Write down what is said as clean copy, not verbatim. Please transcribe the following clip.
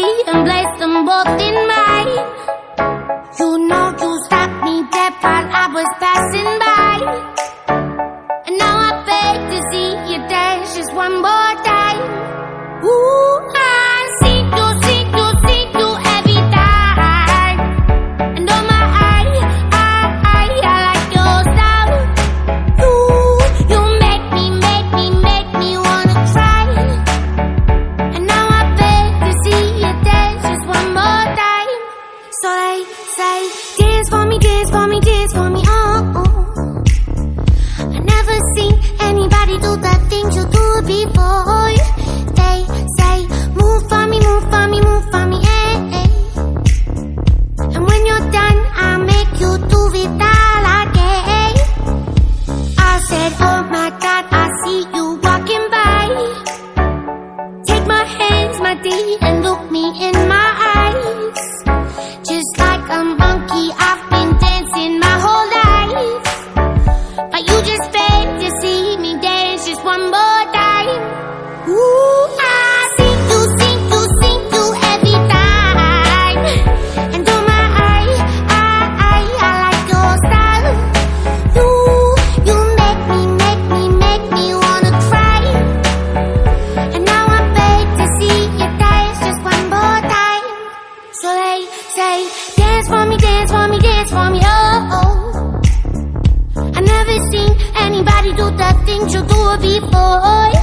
key and place them both in mine. You know you stopped me dead while I was passing by, and now I beg to see you dance just one more time. Ooh, I see you every time, and oh my, I like your style. You make me wanna cry, and now I beg to see you dance just one more time. So they say, dance for me, dance for me, dance for me, oh, oh. I never seen anybody do the things you do before. They say, move for me, move for me, move for me, eh, eh. And when you're done, I'll make you do it all again. I said, oh my God, I see you walking by. Take my hands, my dear, and look me in my eyes. Just like a monkey, I've been dancing my whole life, but you just beg to see me dance just one more time. Ooh, I see you every time, and oh my, I like your style. You make me wanna cry, and now I beg to see you dance just one more time. So they say, dance for me, dance for me, dance for me, oh, oh. I never seen anybody do the things you do before.